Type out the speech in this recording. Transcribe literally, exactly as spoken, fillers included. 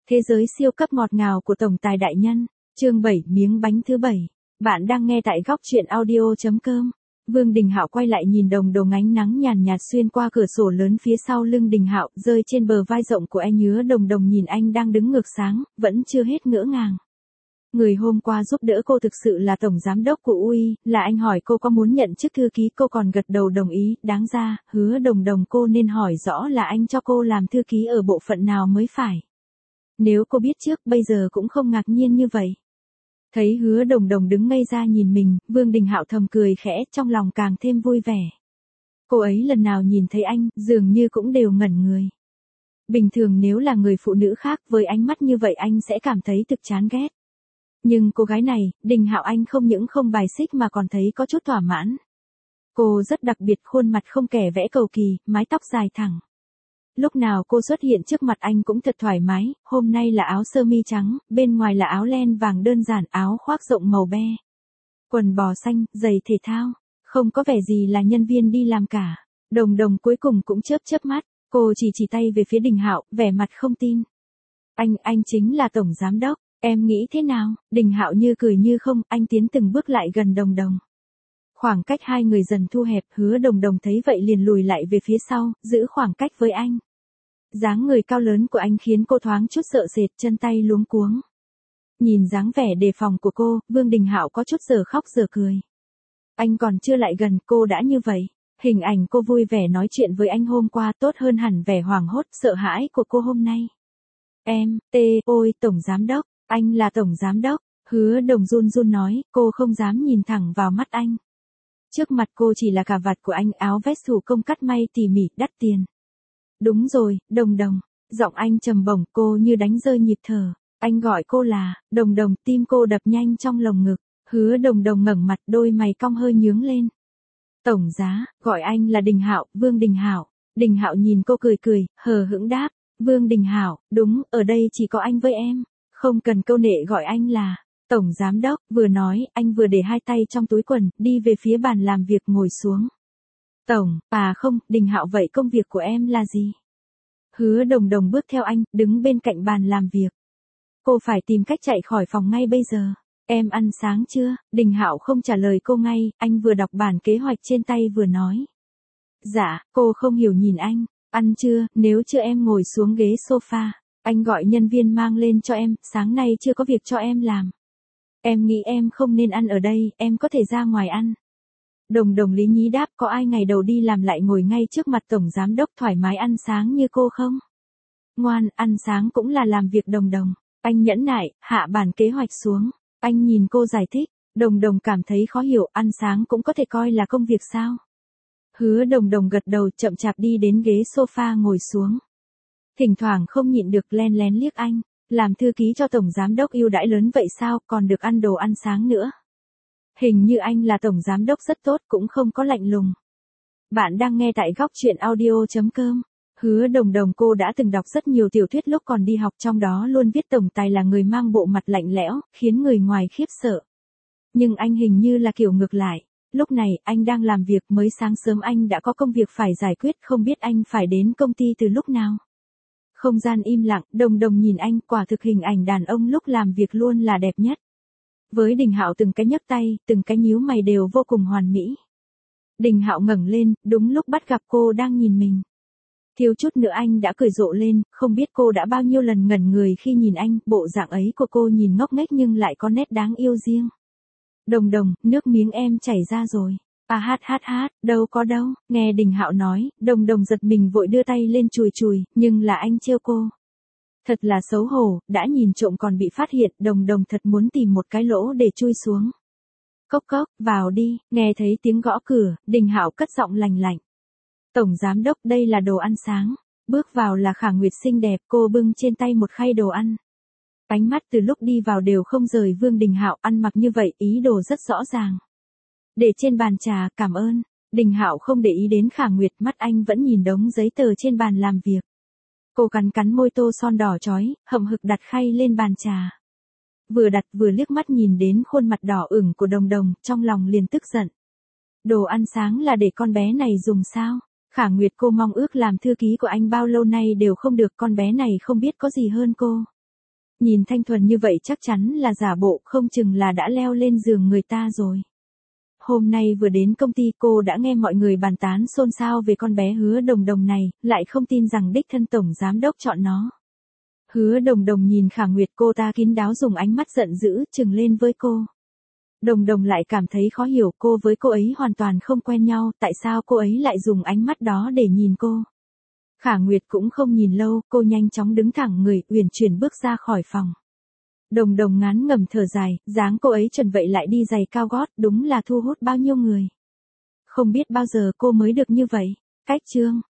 Thế giới siêu cấp ngọt ngào của tổng tài đại nhân, chương bảy miếng bánh thứ bảy. Bạn đang nghe tại góc truyện audio chấm com. Vương Đình Hạo quay lại nhìn đồng đồng ánh nắng nhàn nhạt xuyên qua cửa sổ lớn phía sau lưng Đình Hạo, rơi trên bờ vai rộng của anh. Hứa Đồng Đồng nhìn anh đang đứng ngược sáng, vẫn chưa hết ngỡ ngàng. Người hôm qua giúp đỡ cô thực sự là tổng giám đốc của u i, là anh hỏi cô có muốn nhận chức thư ký, cô còn gật đầu đồng ý. Đáng ra, Hứa Đồng Đồng cô nên hỏi rõ là anh cho cô làm thư ký ở bộ phận nào mới phải. Nếu cô biết trước bây giờ cũng không ngạc nhiên như vậy. Thấy Hứa Đồng Đồng đứng ngây ra nhìn mình, Vương Đình Hạo thầm cười khẽ, trong lòng càng thêm vui vẻ. Cô ấy lần nào nhìn thấy anh, dường như cũng đều ngẩn người. Bình thường nếu là người phụ nữ khác với ánh mắt như vậy anh sẽ cảm thấy thực chán ghét. Nhưng cô gái này, Đình Hạo anh không những không bài xích mà còn thấy có chút thỏa mãn. Cô rất đặc biệt, khuôn mặt không kẻ vẽ cầu kỳ, mái tóc dài thẳng. Lúc nào cô xuất hiện trước mặt anh cũng thật thoải mái, hôm nay là áo sơ mi trắng, bên ngoài là áo len vàng đơn giản, áo khoác rộng màu be. Quần bò xanh, giày thể thao, không có vẻ gì là nhân viên đi làm cả. Đồng Đồng cuối cùng cũng chớp chớp mắt, cô chỉ chỉ tay về phía Đình Hạo, vẻ mặt không tin. Anh, anh chính là tổng giám đốc, em nghĩ thế nào? Đình Hạo như cười như không, anh tiến từng bước lại gần Đồng Đồng. Khoảng cách hai người dần thu hẹp, Hứa Đồng Đồng thấy vậy liền lùi lại về phía sau, giữ khoảng cách với anh. Dáng người cao lớn của anh khiến cô thoáng chút sợ sệt, chân tay luống cuống. Nhìn dáng vẻ đề phòng của cô, Vương Đình Hạo có chút giờ khóc giờ cười. Anh còn chưa lại gần, cô đã như vậy. Hình ảnh cô vui vẻ nói chuyện với anh hôm qua tốt hơn hẳn vẻ hoảng hốt, sợ hãi của cô hôm nay. Em, tê, ôi, tổng giám đốc, anh là tổng giám đốc. Hứa Đồng run run nói, cô không dám nhìn thẳng vào mắt anh. Trước mặt cô chỉ là cà vạt của anh, áo vest thủ công cắt may tỉ mỉ, đắt tiền. Đúng rồi, Đồng Đồng. Giọng anh trầm bổng, cô như đánh rơi nhịp thở. Anh gọi cô là Đồng Đồng, tim cô đập nhanh trong lồng ngực. Hứa Đồng Đồng ngẩng mặt, đôi mày cong hơi nhướng lên. Tổng giá, gọi anh là Đình Hạo, Vương Đình Hạo. Đình Hạo nhìn cô cười cười, hờ hững đáp. Vương Đình Hạo, đúng, ở đây chỉ có anh với em. Không cần câu nệ gọi anh là tổng giám đốc. Vừa nói, anh vừa để hai tay trong túi quần, đi về phía bàn làm việc ngồi xuống. Tổng, à không, Đình Hạo, vậy công việc của em là gì? Hứa Đồng Đồng bước theo anh, đứng bên cạnh bàn làm việc. Cô phải tìm cách chạy khỏi phòng ngay bây giờ. Em ăn sáng chưa? Đình Hạo không trả lời cô ngay, anh vừa đọc bản kế hoạch trên tay vừa nói. Dạ, cô không hiểu nhìn anh. Ăn chưa? Nếu chưa em ngồi xuống ghế sofa. Anh gọi nhân viên mang lên cho em, sáng nay chưa có việc cho em làm. Em nghĩ em không nên ăn ở đây, em có thể ra ngoài ăn. Đồng Đồng lý nhí đáp, có ai ngày đầu đi làm lại ngồi ngay trước mặt tổng giám đốc thoải mái ăn sáng như cô không? Ngoan, ăn sáng cũng là làm việc. Đồng Đồng. Anh nhẫn nại, hạ bản kế hoạch xuống. Anh nhìn cô giải thích. Đồng Đồng cảm thấy khó hiểu, ăn sáng cũng có thể coi là công việc sao? Hứa Đồng Đồng gật đầu, chậm chạp đi đến ghế sofa ngồi xuống. Thỉnh thoảng không nhịn được len lén liếc anh. Làm thư ký cho tổng giám đốc ưu đãi lớn vậy sao, còn được ăn đồ ăn sáng nữa. Hình như anh là tổng giám đốc rất tốt, cũng không có lạnh lùng. Bạn đang nghe tại góc truyện audio chấm com. Hứa Đồng Đồng cô đã từng đọc rất nhiều tiểu thuyết lúc còn đi học, trong đó luôn viết tổng tài là người mang bộ mặt lạnh lẽo, khiến người ngoài khiếp sợ. Nhưng anh hình như là kiểu ngược lại. Lúc này, anh đang làm việc, mới sáng sớm anh đã có công việc phải giải quyết, không biết anh phải đến công ty từ lúc nào. Không gian im lặng, Đồng Đồng nhìn anh, quả thực hình ảnh đàn ông lúc làm việc luôn là đẹp nhất. Với Đình Hạo từng cái nhấc tay, từng cái nhíu mày đều vô cùng hoàn mỹ. Đình Hạo ngẩng lên, đúng lúc bắt gặp cô đang nhìn mình. Thiếu chút nữa anh đã cười rộ lên, không biết cô đã bao nhiêu lần ngẩn người khi nhìn anh, bộ dạng ấy của cô nhìn ngốc nghếch nhưng lại có nét đáng yêu riêng. Đồng Đồng, nước miếng em chảy ra rồi. À hát hát hát, đâu có đâu, nghe Đình Hạo nói, Đồng Đồng giật mình vội đưa tay lên chùi chùi, nhưng là anh trêu cô. Thật là xấu hổ, đã nhìn trộm còn bị phát hiện, Đồng Đồng thật muốn tìm một cái lỗ để chui xuống. Cốc cốc, vào đi, nghe thấy tiếng gõ cửa, Đình Hạo cất giọng lành lạnh. Tổng giám đốc, đây là đồ ăn sáng. Bước vào là Khả Nguyệt xinh đẹp, cô bưng trên tay một khay đồ ăn. Ánh mắt từ lúc đi vào đều không rời Vương Đình Hạo, ăn mặc như vậy, ý đồ rất rõ ràng. Để trên bàn trà, cảm ơn. Đình Hạo không để ý đến Khả Nguyệt, mắt anh vẫn nhìn đống giấy tờ trên bàn làm việc. Cô cắn cắn môi tô son đỏ chói, hậm hực đặt khay lên bàn trà. Vừa đặt vừa liếc mắt nhìn đến khuôn mặt đỏ ửng của Đồng Đồng, trong lòng liền tức giận. Đồ ăn sáng là để con bé này dùng sao? Khả Nguyệt, cô mong ước làm thư ký của anh bao lâu nay đều không được, con bé này không biết có gì hơn cô. Nhìn thanh thuần như vậy chắc chắn là giả bộ, không chừng là đã leo lên giường người ta rồi. Hôm nay vừa đến công ty cô đã nghe mọi người bàn tán xôn xao về con bé Hứa Đồng Đồng này, lại không tin rằng đích thân tổng giám đốc chọn nó. Hứa Đồng Đồng nhìn Khả Nguyệt, cô ta kín đáo dùng ánh mắt giận dữ trừng lên với cô. Đồng Đồng lại cảm thấy khó hiểu, cô với cô ấy hoàn toàn không quen nhau, tại sao cô ấy lại dùng ánh mắt đó để nhìn cô. Khả Nguyệt cũng không nhìn lâu, cô nhanh chóng đứng thẳng người, uyển chuyển bước ra khỏi phòng. Đồng Đồng ngán ngẩm thở dài, dáng cô ấy chuẩn vậy lại đi giày cao gót, đúng là thu hút bao nhiêu người. Không biết bao giờ cô mới được như vậy. Cách chương